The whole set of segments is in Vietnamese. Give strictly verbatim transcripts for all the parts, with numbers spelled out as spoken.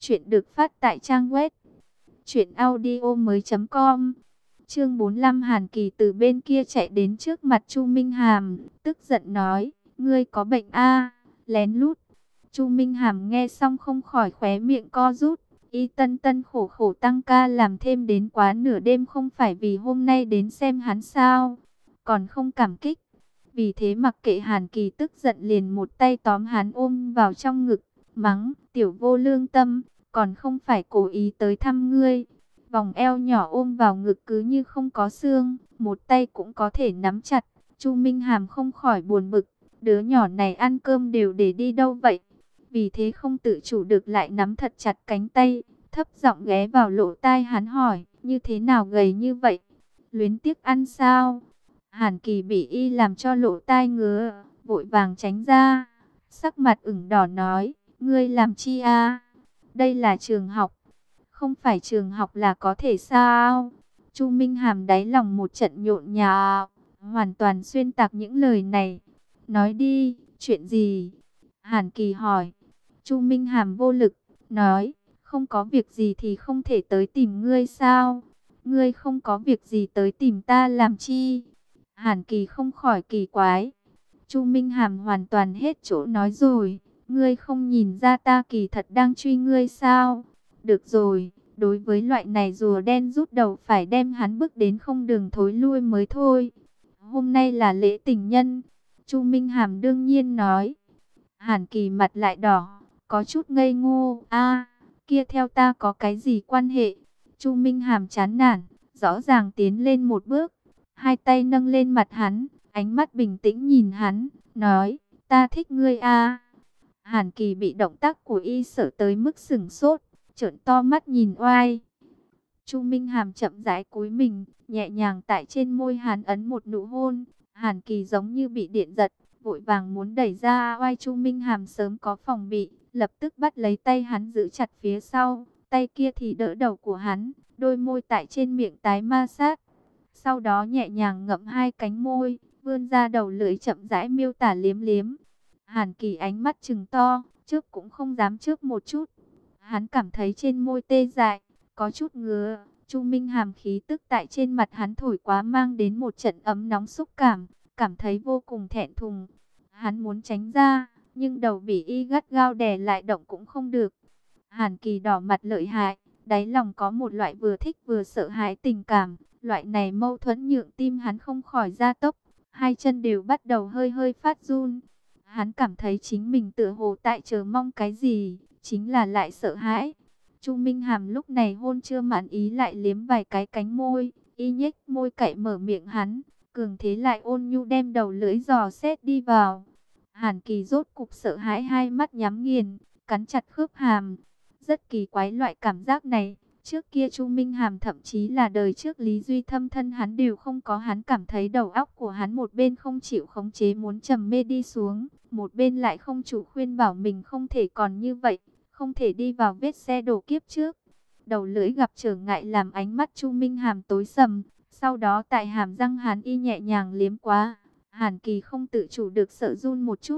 Chuyện được phát tại trang web truyện audio mới chấm com. Chương bốn mươi lăm. Hàn Kỳ từ bên kia chạy đến trước mặt Chu Minh Hàm, tức giận nói: "Ngươi có bệnh a?" Lén lút. Chu Minh Hàm nghe xong không khỏi khóe miệng co rút. Y tân tân khổ khổ tăng ca làm thêm đến quá nửa đêm không phải vì hôm nay đến xem hắn sao? Còn không cảm kích. Vì thế mặc kệ Hàn Kỳ tức giận liền một tay tóm hắn ôm vào trong ngực, mắng: "Tiểu vô lương tâm, còn không phải cố ý tới thăm ngươi." Vòng eo nhỏ ôm vào ngực cứ như không có xương, một tay cũng có thể nắm chặt. Chu Minh Hàm không khỏi buồn bực, đứa nhỏ này ăn cơm đều để đi đâu vậy? Vì thế không tự chủ được lại nắm thật chặt cánh tay, thấp giọng ghé vào lỗ tai hắn hỏi: "Như thế nào gầy như vậy? Luyến tiếc ăn sao?" Hàn Kỳ bị y làm cho lỗ tai ngứa, vội vàng tránh ra, sắc mặt ửng đỏ nói: "Ngươi làm chi a? Đây là trường học, không phải trường học là có thể sao?" Chu Minh Hàm đáy lòng một trận nhộn nhạo, hoàn toàn xuyên tạc những lời này. "Nói đi, chuyện gì?" Hàn Kỳ hỏi. Chu Minh Hàm vô lực, nói: "Không có việc gì thì không thể tới tìm ngươi sao? Ngươi không có việc gì tới tìm ta làm chi?" Hàn Kỳ không khỏi kỳ quái. Chu Minh Hàm hoàn toàn hết chỗ nói rồi: "Ngươi không nhìn ra ta kỳ thật đang truy ngươi sao? Được rồi, đối với loại này rùa đen rút đầu phải đem hắn bước đến không đường thối lui mới thôi. Hôm nay là lễ tình nhân." Chu Minh Hàm đương nhiên nói. Hàn Kỳ mặt lại đỏ, có chút ngây ngô. "A, kia theo ta có cái gì quan hệ?" Chu Minh Hàm chán nản, rõ ràng tiến lên một bước, hai tay nâng lên mặt hắn, ánh mắt bình tĩnh nhìn hắn, nói: "Ta thích ngươi a." Hàn Kỳ bị động tác của y sợ tới mức sửng sốt, trợn to mắt nhìn oai. Chu Minh Hàm chậm rãi cúi mình, nhẹ nhàng tại trên môi hắn ấn một nụ hôn. Hàn Kỳ giống như bị điện giật, vội vàng muốn đẩy ra oai. Chu Minh Hàm sớm có phòng bị, lập tức bắt lấy tay hắn giữ chặt phía sau, tay kia thì đỡ đầu của hắn, đôi môi tại trên miệng tái ma sát. Sau đó nhẹ nhàng ngậm hai cánh môi, vươn ra đầu lưỡi chậm rãi miêu tả liếm liếm. Hàn Kỳ ánh mắt trừng to, chớp cũng không dám chớp một chút. Hắn cảm thấy trên môi tê dại, có chút ngứa. Chu Minh Hàm khí tức tại trên mặt hắn thổi quá mang đến một trận ấm nóng xúc cảm, cảm thấy vô cùng thẹn thùng. Hắn muốn tránh ra, nhưng đầu bị y gắt gao đè lại, động cũng không được. Hàn Kỳ đỏ mặt lợi hại, đáy lòng có một loại vừa thích vừa sợ hãi tình cảm. Loại này mâu thuẫn nhượng tim hắn không khỏi gia tốc, hai chân đều bắt đầu hơi hơi phát run. Hắn cảm thấy chính mình tựa hồ tại chờ mong cái gì, chính là lại sợ hãi. Chu Minh Hàm lúc này hôn chưa mãn ý lại liếm vài cái cánh môi, y nhếch môi cậy mở miệng hắn, cường thế lại ôn nhu đem đầu lưỡi dò xét đi vào. Hàn Kỳ rốt cục sợ hãi, hai mắt nhắm nghiền, cắn chặt khớp hàm. Rất kỳ quái loại cảm giác này. Trước kia Chu Minh Hàm thậm chí là đời trước Lý Duy Thâm thân hắn đều không có. Hắn cảm thấy đầu óc của hắn một bên không chịu khống chế muốn trầm mê đi xuống, một bên lại không chủ khuyên bảo mình không thể còn như vậy, không thể đi vào vết xe đổ kiếp trước. Đầu lưỡi gặp trở ngại làm ánh mắt Chu Minh Hàm tối sầm, sau đó tại hàm răng hắn y nhẹ nhàng liếm quá. Hàn Kỳ không tự chủ được sợ run một chút.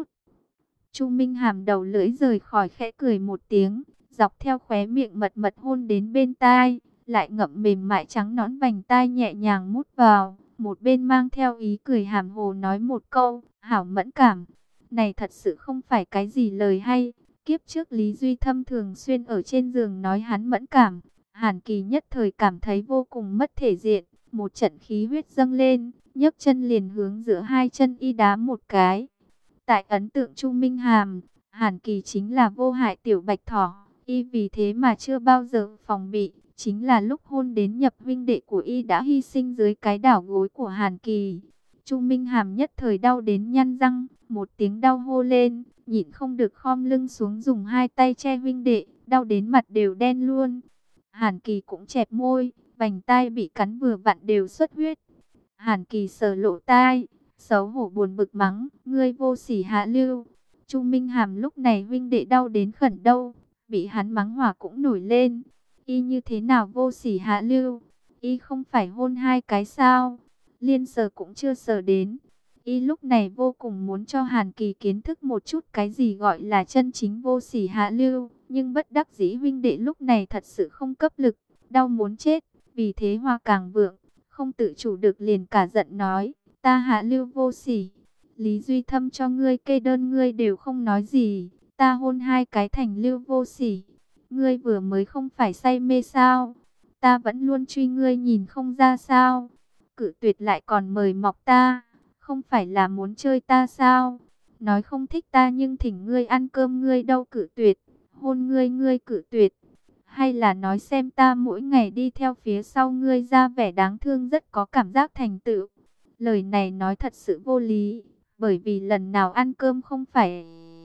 Chu Minh Hàm đầu lưỡi rời khỏi khẽ cười một tiếng, dọc theo khóe miệng mật mật hôn đến bên tai, lại ngậm mềm mại trắng nõn vành tai nhẹ nhàng mút vào, một bên mang theo ý cười hàm hồ nói một câu: "Hảo mẫn cảm." Này thật sự không phải cái gì lời hay. Kiếp trước Lý Duy Thâm thường xuyên ở trên giường nói hắn mẫn cảm. Hàn Kỳ nhất thời cảm thấy vô cùng mất thể diện, một trận khí huyết dâng lên, nhấc chân liền hướng giữa hai chân y đá một cái. Tại ấn tượng Chu Minh Hàm, Hàn Kỳ chính là vô hại tiểu bạch thỏ, y vì thế mà chưa bao giờ phòng bị. Chính là lúc hôn đến nhập huynh đệ của y đã hy sinh dưới cái đảo gối của Hàn Kỳ. Chu Minh Hàm nhất thời đau đến nhăn răng, một tiếng đau hô lên, nhịn không được khom lưng xuống dùng hai tay che huynh đệ, đau đến mặt đều đen luôn. Hàn Kỳ cũng chẹp môi, vành tai bị cắn vừa vặn đều xuất huyết. Hàn Kỳ sờ lỗ tai, xấu hổ buồn bực mắng: "Ngươi vô sỉ hạ lưu." Chu Minh Hàm lúc này huynh đệ đau đến khẩn đâu, bị hắn mắng hỏa cũng nổi lên. Y như thế nào vô sỉ hạ lưu? Y không phải hôn hai cái sao? Liên sờ cũng chưa sờ đến. Y lúc này vô cùng muốn cho Hàn Kỳ kiến thức một chút cái gì gọi là chân chính vô sỉ hạ lưu. Nhưng bất đắc dĩ huynh đệ lúc này thật sự không cấp lực, đau muốn chết. Vì thế Hoa càng vượng, không tự chủ được liền cả giận nói, ta hạ lưu vô sỉ. Lý Duy Thâm cho ngươi kê đơn ngươi đều không nói gì, ta hôn hai cái thành lưu vô sỉ. Ngươi vừa mới không phải say mê sao? Ta vẫn luôn truy ngươi nhìn không ra sao? Cự tuyệt lại còn mời mọc ta, không phải là muốn chơi ta sao? Nói không thích ta nhưng thỉnh ngươi ăn cơm ngươi đâu cự tuyệt, hôn ngươi ngươi cự tuyệt. Hay là nói xem ta mỗi ngày đi theo phía sau ngươi ra vẻ đáng thương rất có cảm giác thành tựu. Lời này nói thật sự vô lý, bởi vì lần nào ăn cơm không phải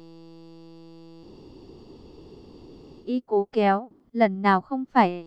y cố kéo, lần nào không phải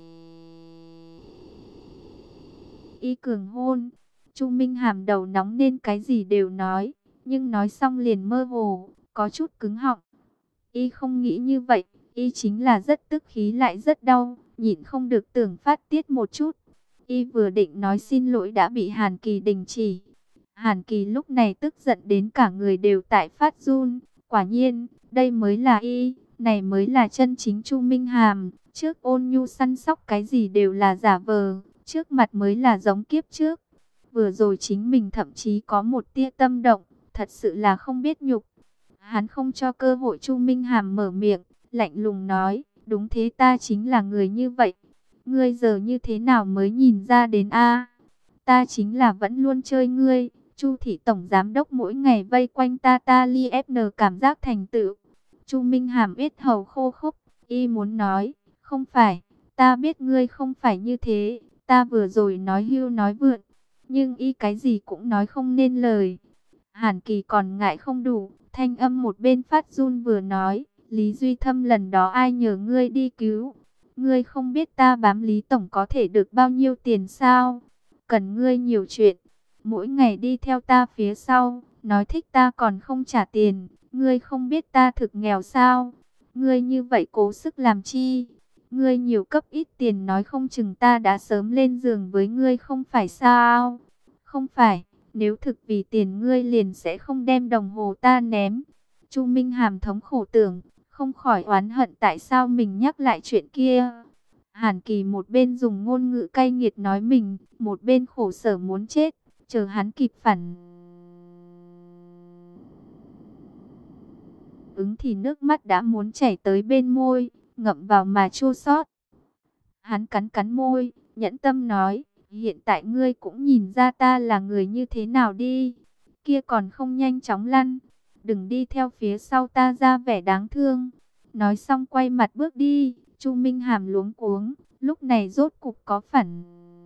y cường hôn. Chu Minh Hàm đầu nóng nên cái gì đều nói, nhưng nói xong liền mơ hồ, có chút cứng họng. Y không nghĩ như vậy, y chính là rất tức khí lại rất đau, nhịn không được tưởng phát tiết một chút. Y vừa định nói xin lỗi đã bị Hàn Kỳ đình chỉ. Hàn Kỳ lúc này tức giận đến cả người đều tại phát run. Quả nhiên, đây mới là y, này mới là chân chính Chu Minh Hàm. Trước ôn nhu săn sóc cái gì đều là giả vờ, trước mặt mới là giống kiếp trước. Vừa rồi chính mình thậm chí có một tia tâm động, thật sự là không biết nhục. Hắn không cho cơ hội Chu Minh Hàm mở miệng, lạnh lùng nói, đúng thế ta chính là người như vậy. Ngươi giờ như thế nào mới nhìn ra đến a? Ta chính là vẫn luôn chơi ngươi. Chu thị tổng giám đốc mỗi ngày vây quanh ta ta li ép en cảm giác thành tựu. Chu Minh Hàm yết hầu khô khốc, y muốn nói, không phải, ta biết ngươi không phải như thế, ta vừa rồi nói hưu nói vượn, nhưng y cái gì cũng nói không nên lời. Hàn Kỳ còn ngại không đủ, thanh âm một bên phát run vừa nói, Lý Duy Thâm lần đó ai nhờ ngươi đi cứu? Ngươi không biết ta bám Lý Tổng có thể được bao nhiêu tiền sao? Cần ngươi nhiều chuyện, mỗi ngày đi theo ta phía sau, nói thích ta còn không trả tiền, ngươi không biết ta thực nghèo sao? Ngươi như vậy cố sức làm chi? Ngươi nhiều cấp ít tiền nói không chừng ta đã sớm lên giường với ngươi không phải sao? Không phải, nếu thực vì tiền ngươi liền sẽ không đem đồng hồ ta ném. Chu Minh Hàm thống khổ tưởng, không khỏi oán hận tại sao mình nhắc lại chuyện kia. Hàn Kỳ một bên dùng ngôn ngữ cay nghiệt nói mình, một bên khổ sở muốn chết, chờ hắn kịp phản ứng thì nước mắt đã muốn chảy tới bên môi, ngậm vào mà chua xót. Hắn cắn cắn môi, nhẫn tâm nói, hiện tại ngươi cũng nhìn ra ta là người như thế nào đi, kia còn không nhanh chóng lăn, đừng đi theo phía sau ta ra vẻ đáng thương. Nói xong quay mặt bước đi. Chu Minh Hàm luống cuống, lúc này rốt cục có phản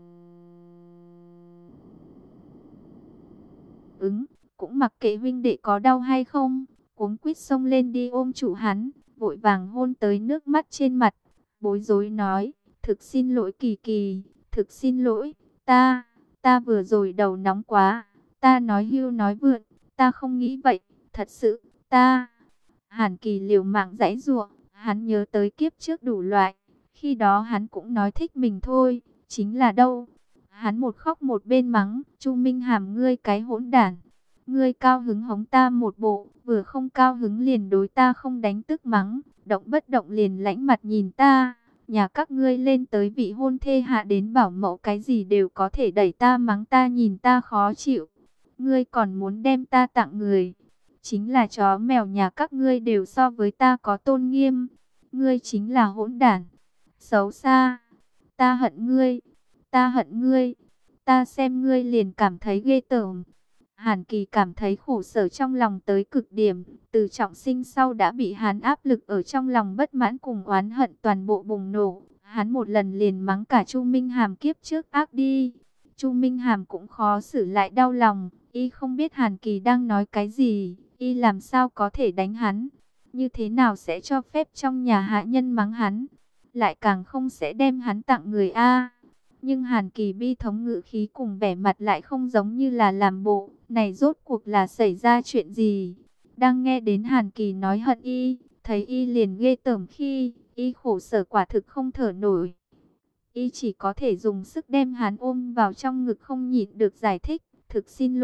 ứng, cũng mặc kệ huynh đệ có đau hay không, cuống quýt xông lên đi ôm trụ hắn, vội vàng hôn tới nước mắt trên mặt, bối rối nói, thực xin lỗi Kỳ Kỳ, thực xin lỗi, ta, ta vừa rồi đầu nóng quá, ta nói hưu nói vượn, ta không nghĩ vậy, thật sự, ta. Hàn Kỳ liều mạng giãy giụa, hắn nhớ tới kiếp trước đủ loại, khi đó hắn cũng nói thích mình thôi, chính là đâu. Hắn một khóc một bên mắng, Chu Minh Hàm ngươi cái hỗn đản, ngươi cao hứng hống ta một bộ, vừa không cao hứng liền đối ta không đánh tức mắng, động bất động liền lãnh mặt nhìn ta. Nhà các ngươi lên tới vị hôn thê hạ đến bảo mẫu cái gì đều có thể đẩy ta mắng ta nhìn ta khó chịu. Ngươi còn muốn đem ta tặng người. Chính là chó mèo nhà các ngươi đều so với ta có tôn nghiêm. Ngươi chính là hỗn đản, xấu xa. Ta hận ngươi, ta hận ngươi, ta xem ngươi liền cảm thấy ghê tởm. Hàn Kỳ cảm thấy khổ sở trong lòng tới cực điểm, từ trọng sinh sau đã bị hắn áp lực ở trong lòng bất mãn cùng oán hận toàn bộ bùng nổ. Hắn một lần liền mắng cả Chu Minh Hàm kiếp trước ác đi. Chu Minh Hàm cũng khó xử lại đau lòng, y không biết Hàn Kỳ đang nói cái gì, y làm sao có thể đánh hắn, như thế nào sẽ cho phép trong nhà hạ nhân mắng hắn, lại càng không sẽ đem hắn tặng người a. Nhưng Hàn Kỳ bi thống ngữ khí cùng vẻ mặt lại không giống như là làm bộ, này rốt cuộc là xảy ra chuyện gì? Đang nghe đến Hàn Kỳ nói hận y, thấy y liền ghê tởm khi, y khổ sở quả thực không thở nổi. Y chỉ có thể dùng sức đem hắn ôm vào trong ngực không nhịn được giải thích, thực xin lỗi,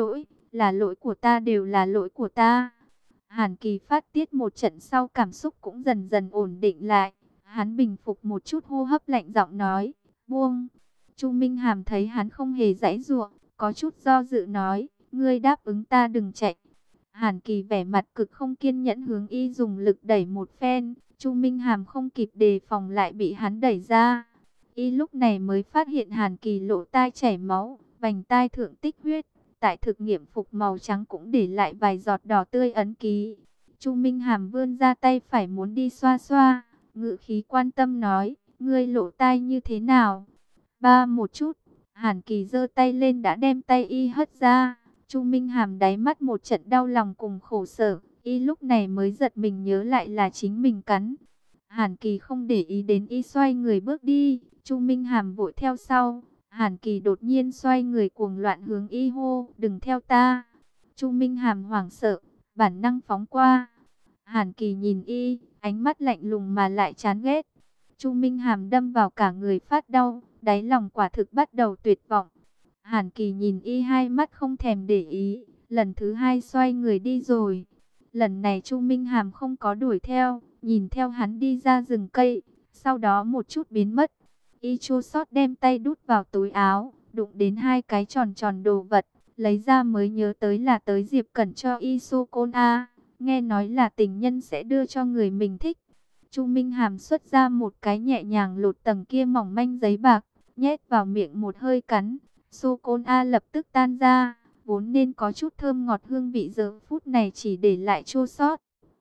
là lỗi của ta, đều là lỗi của ta. Hàn Kỳ phát tiết một trận sau, cảm xúc cũng dần dần ổn định lại. Hắn bình phục một chút, hô hấp lạnh giọng nói, buông. Chu Minh Hàm thấy hắn không hề giãy giụa, có chút do dự nói, ngươi đáp ứng ta đừng chạy. Hàn Kỳ vẻ mặt cực không kiên nhẫn hướng y dùng lực đẩy một phen. Chu Minh Hàm không kịp đề phòng lại bị hắn đẩy ra. Y lúc này mới phát hiện Hàn Kỳ lỗ tai chảy máu, vành tai thượng tích huyết. Tại thực nghiệm phục màu trắng cũng để lại vài giọt đỏ tươi ấn ký. Chu Minh Hàm vươn ra tay phải muốn đi xoa xoa, ngữ khí quan tâm nói, ngươi lỗ tai như thế nào? Ba một chút. Hàn Kỳ giơ tay lên đã đem tay y hất ra. Chu Minh Hàm đáy mắt một trận đau lòng cùng khổ sở, y lúc này mới giật mình nhớ lại là chính mình cắn. Hàn Kỳ không để ý đến y, xoay người bước đi. Chu Minh Hàm vội theo sau. Hàn Kỳ đột nhiên xoay người cuồng loạn hướng y hô, đừng theo ta. Chu Minh Hàm hoảng sợ, bản năng phóng qua. Hàn Kỳ nhìn y, ánh mắt lạnh lùng mà lại chán ghét. Chu Minh Hàm đâm vào cả người phát đau, đáy lòng quả thực bắt đầu tuyệt vọng. Hàn Kỳ nhìn y, hai mắt không thèm để ý, lần thứ hai xoay người đi rồi. Lần này Chu Minh Hàm không có đuổi theo, nhìn theo hắn đi ra rừng cây, sau đó một chút biến mất. Y chua xót đem tay đút vào túi áo, đụng đến hai cái tròn tròn đồ vật, lấy ra mới nhớ tới là tới Diệp Cẩn cho y sô-cô-la, nghe nói là tình nhân sẽ đưa cho người mình thích. Chu Minh Hàm xuất ra một cái, nhẹ nhàng lột tầng kia mỏng manh giấy bạc, nhét vào miệng một hơi cắn, sô-cô-la lập tức tan ra, vốn nên có chút thơm ngọt hương vị giờ phút này chỉ để lại chua xót.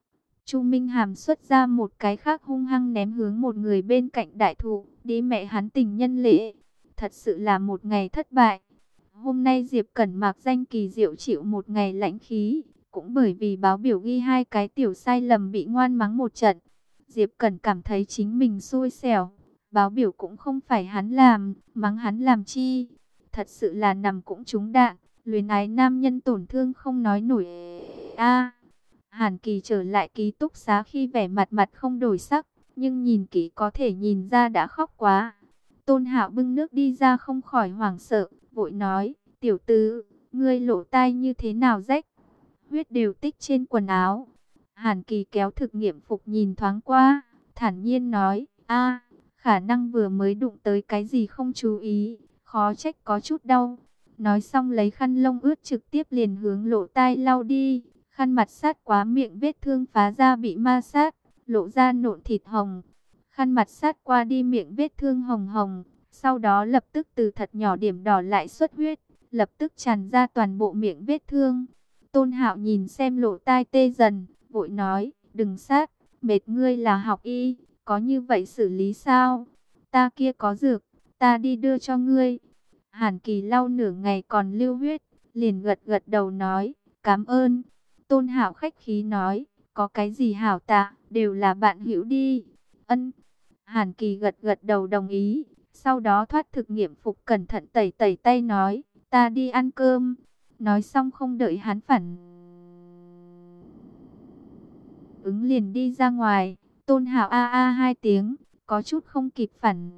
Chu Minh Hàm xuất ra một cái khác hung hăng ném hướng một người bên cạnh đại thụ, đi mẹ hắn tình nhân lễ. Thật sự là một ngày thất bại. Hôm nay Diệp Cẩn mặc danh kỳ diệu chịu một ngày lãnh khí, cũng bởi vì báo biểu ghi hai cái tiểu sai lầm bị ngoan mắng một trận. Diệp Cẩn cảm thấy chính mình xui xẻo, báo biểu cũng không phải hắn làm, mắng hắn làm chi. Thật sự là nằm cũng trúng đạn, luyến ái nam nhân tổn thương không nói nổi a. Hàn Kỳ trở lại ký túc xá khi vẻ mặt mặt không đổi sắc, nhưng nhìn kỹ có thể nhìn ra đã khóc quá. Tôn Hạo bưng nước đi ra không khỏi hoảng sợ, vội nói, tiểu tứ, ngươi lỗ tai như thế nào rách? Huyết đều tích trên quần áo. Hàn Kỳ kéo thực nghiệm phục nhìn thoáng qua, thản nhiên nói, a, khả năng vừa mới đụng tới cái gì không chú ý, khó trách có chút đau. Nói xong lấy khăn lông ướt trực tiếp liền hướng lỗ tai lau đi. Khăn mặt sát quá miệng vết thương phá ra bị ma sát, lộ ra nộn thịt hồng. Khăn mặt sát qua đi miệng vết thương hồng hồng, sau đó lập tức từ thật nhỏ điểm đỏ lại xuất huyết, lập tức tràn ra toàn bộ miệng vết thương. Tôn Hạo nhìn xem lỗ tai tê dần, vội nói, đừng sát, mệt ngươi là học y, có như vậy xử lý sao? Ta kia có dược, ta đi đưa cho ngươi. Hàn Kỳ lau nửa ngày còn lưu huyết, liền gật gật đầu nói, cảm ơn. Tôn Hạo khách khí nói, có cái gì hảo tạ, đều là bạn hữu đi. Ân. Hàn Kỳ gật gật đầu đồng ý, sau đó thoát thực nghiệm phục cẩn thận tẩy tẩy tay nói, ta đi ăn cơm. Nói xong không đợi hắn phản ứng liền đi ra ngoài. Tôn Hạo a a hai tiếng, có chút không kịp phản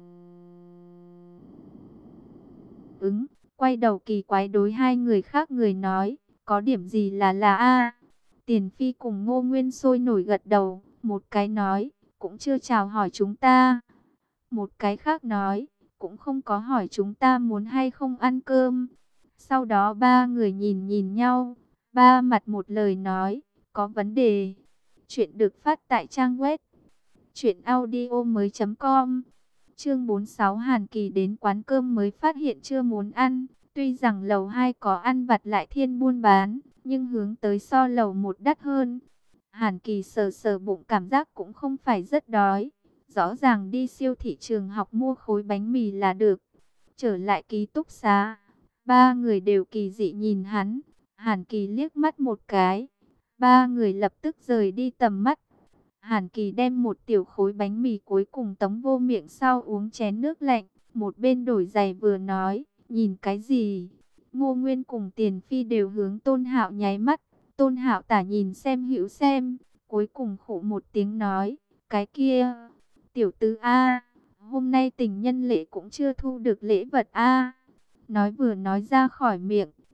ứng, quay đầu kỳ quái đối hai người khác người nói, có điểm gì là là a? Tiền Phi cùng Ngô Nguyên sôi nổi gật đầu, một cái nói, cũng chưa chào hỏi chúng ta. Một cái khác nói, cũng không có hỏi chúng ta muốn hay không ăn cơm. Sau đó ba người nhìn nhìn nhau, ba mặt một lời nói, có vấn đề. Chuyện được phát tại trang web truyện audio mới chấm com. Chương bốn mươi sáu, Hàn Kỳ đến quán cơm mới phát hiện chưa muốn ăn. Tuy rằng lầu hai có ăn vặt lại thiên buôn bán, nhưng hướng tới so lầu một đắt hơn. Hàn Kỳ sờ sờ bụng cảm giác cũng không phải rất đói. Rõ ràng đi siêu thị trường học mua khối bánh mì là được. Trở lại ký túc xá, ba người đều kỳ dị nhìn hắn. Hàn Kỳ liếc mắt một cái, ba người lập tức rời đi tầm mắt. Hàn Kỳ đem một tiểu khối bánh mì cuối cùng tống vô miệng sau uống chén nước lạnh. Một bên đổi giày vừa nói, nhìn cái gì? Ngô Nguyên cùng Tiền Phi đều hướng Tôn Hạo nháy mắt. Tôn Hạo tả nhìn xem hữu xem, cuối cùng khổ một tiếng nói, cái kia, tiểu tứ A, hôm nay tình nhân lễ cũng chưa thu được lễ vật A. Nói vừa nói ra khỏi miệng,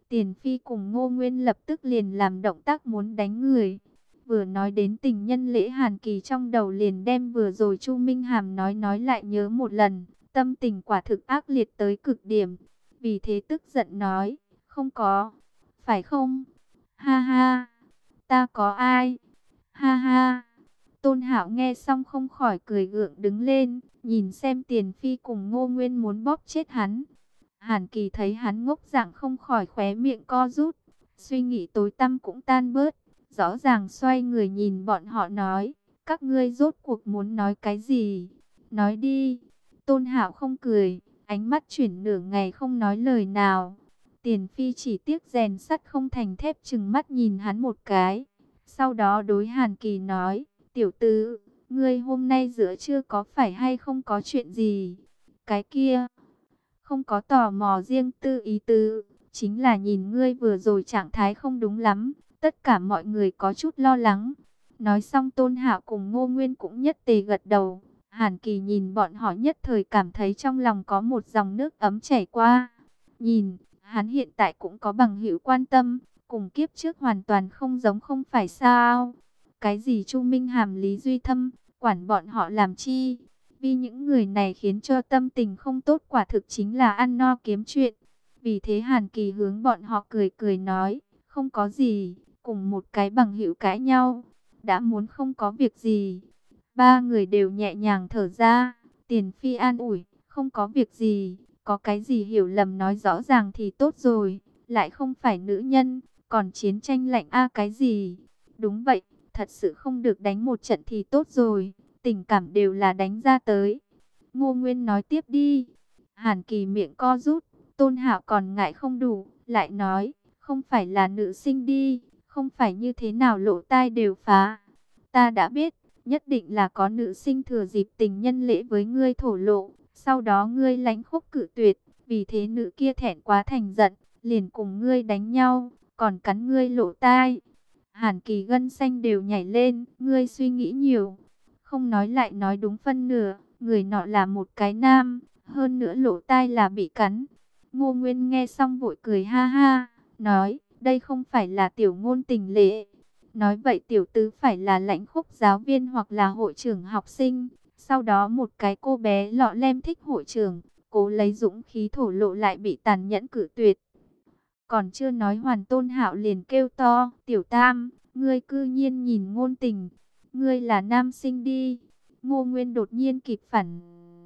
Tiền Phi cùng Ngô Nguyên lập tức liền làm động tác muốn đánh người. Vừa nói đến tình nhân lễ, Hàn Kỳ trong đầu liền đem vừa rồi Chu Minh Hàm nói nói lại nhớ một lần. Tâm tình quả thực ác liệt tới cực điểm. Vì thế tức giận nói, không có, phải không? Ha ha, ta có ai? Ha ha. Tôn Hạo nghe xong không khỏi cười gượng đứng lên, nhìn xem Tiền Phi cùng Ngô Nguyên muốn bóp chết hắn. Hàn Kỳ thấy hắn ngốc dạng không khỏi khóe miệng co rút, suy nghĩ tối tăm cũng tan bớt, rõ ràng xoay người nhìn bọn họ nói, các ngươi rốt cuộc muốn nói cái gì? Nói đi. Tôn Hạo không cười, ánh mắt chuyển nửa ngày không nói lời nào. Tiền Phi chỉ tiếc rèn sắt không thành thép, chừng mắt nhìn hắn một cái. Sau đó đối Hàn Kỳ nói, tiểu tử, ngươi hôm nay giữa trưa có phải hay không có chuyện gì? Cái kia, không có tò mò riêng tư ý tứ, chính là nhìn ngươi vừa rồi trạng thái không đúng lắm, tất cả mọi người có chút lo lắng. Nói xong Tôn Hạo cùng Ngô Nguyên cũng nhất tề gật đầu. Hàn Kỳ nhìn bọn họ nhất thời cảm thấy trong lòng có một dòng nước ấm chảy qua. Nhìn, hắn hiện tại cũng có bằng hữu quan tâm, cùng kiếp trước hoàn toàn không giống không phải sao? Cái gì Chu Minh Hàm, Lý Duy Thâm, quản bọn họ làm chi? Vì những người này khiến cho tâm tình không tốt, quả thực chính là ăn no kiếm chuyện. Vì thế Hàn Kỳ hướng bọn họ cười cười nói, không có gì, cùng một cái bằng hữu cãi nhau, đã muốn không có việc gì. Ba người đều nhẹ nhàng thở ra. Tiền Phi an ủi, không có việc gì, có cái gì hiểu lầm nói rõ ràng thì tốt rồi, lại không phải nữ nhân, còn chiến tranh lạnh a cái gì. Đúng vậy, thật sự không được đánh một trận thì tốt rồi, tình cảm đều là đánh ra tới. Ngô Nguyên nói tiếp đi. Hàn Kỳ miệng co rút, Tôn Hạo còn ngại không đủ, lại nói, không phải là nữ sinh đi, không phải như thế nào lỗ tai đều phá. Ta đã biết, nhất định là có nữ sinh thừa dịp tình nhân lễ với ngươi thổ lộ, sau đó ngươi lãnh khúc cự tuyệt, vì thế nữ kia thẹn quá thành giận, liền cùng ngươi đánh nhau, còn cắn ngươi lỗ tai. Hàn Kỳ gân xanh đều nhảy lên, ngươi suy nghĩ nhiều. Không nói lại nói đúng phân nửa, người nọ là một cái nam, hơn nữa lỗ tai là bị cắn. Ngô Nguyên nghe xong vội cười ha ha, nói, đây không phải là tiểu ngôn tình lễ. Nói vậy tiểu tứ phải là lãnh khúc giáo viên hoặc là hội trưởng học sinh. Sau đó một cái cô bé lọ lem thích hội trưởng, cố lấy dũng khí thổ lộ lại bị tàn nhẫn cự tuyệt. Còn chưa nói hoàn, Tôn Hạo liền kêu to, tiểu tam, ngươi cư nhiên nhìn ngôn tình, ngươi là nam sinh đi. Ngô Nguyên đột nhiên kịp phản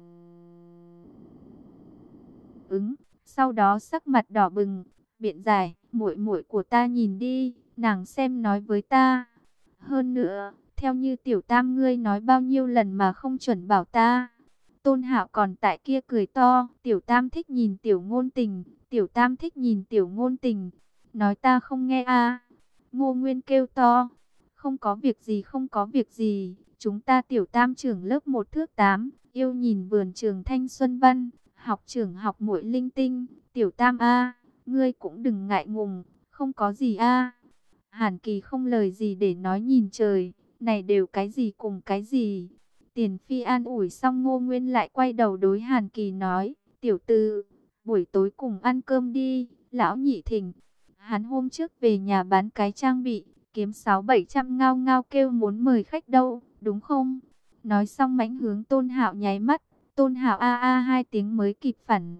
ứng, sau đó sắc mặt đỏ bừng, biện giải, muội muội của ta nhìn đi, nàng xem nói với ta. Hơn nữa, theo như tiểu tam ngươi nói bao nhiêu lần mà không chuẩn bảo ta. Tôn Hạo còn tại kia cười to, tiểu tam thích nhìn tiểu ngôn tình, tiểu tam thích nhìn tiểu ngôn tình, nói ta không nghe a. Ngô Nguyên kêu to, không có việc gì không có việc gì, chúng ta tiểu tam trưởng lớp một thước tám, yêu nhìn vườn trường thanh xuân văn, học trưởng học muội linh tinh, tiểu tam a, ngươi cũng đừng ngại ngùng, không có gì a. Hàn Kỳ không lời gì để nói nhìn trời, này đều cái gì cùng cái gì. Tiền Phi an ủi xong, Ngô Nguyên lại quay đầu đối Hàn Kỳ nói, tiểu tư, buổi tối cùng ăn cơm đi, lão nhị thỉnh. Hắn hôm trước về nhà bán cái trang bị, kiếm sáu bảy trăm ngao ngao kêu muốn mời khách đâu, đúng không? Nói xong mãnh hướng Tôn Hạo nháy mắt, Tôn Hạo a a hai tiếng mới kịp phản